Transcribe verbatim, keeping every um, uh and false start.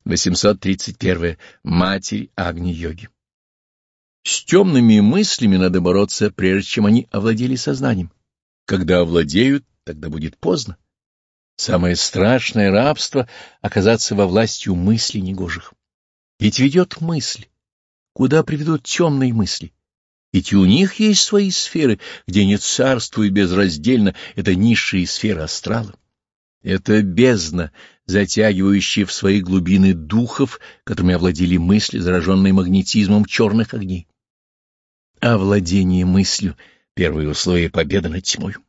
восемьсот тридцать первое. Матерь Агни-йоги. С темными мыслями надо бороться, прежде чем они овладели сознанием. Когда овладеют, тогда будет поздно. Самое страшное рабство — оказаться во власти у мыслей негожих. Ведь ведет мысль. Куда приведут темные мысли? Ведь и у них есть свои сферы, где они царствуют безраздельно, это низшие сферы астрала. Это бездна, затягивающая в свои глубины духов, которыми овладели мысли, зараженные магнетизмом черных огней. Овладение мыслью — первое условие победы над тьмой.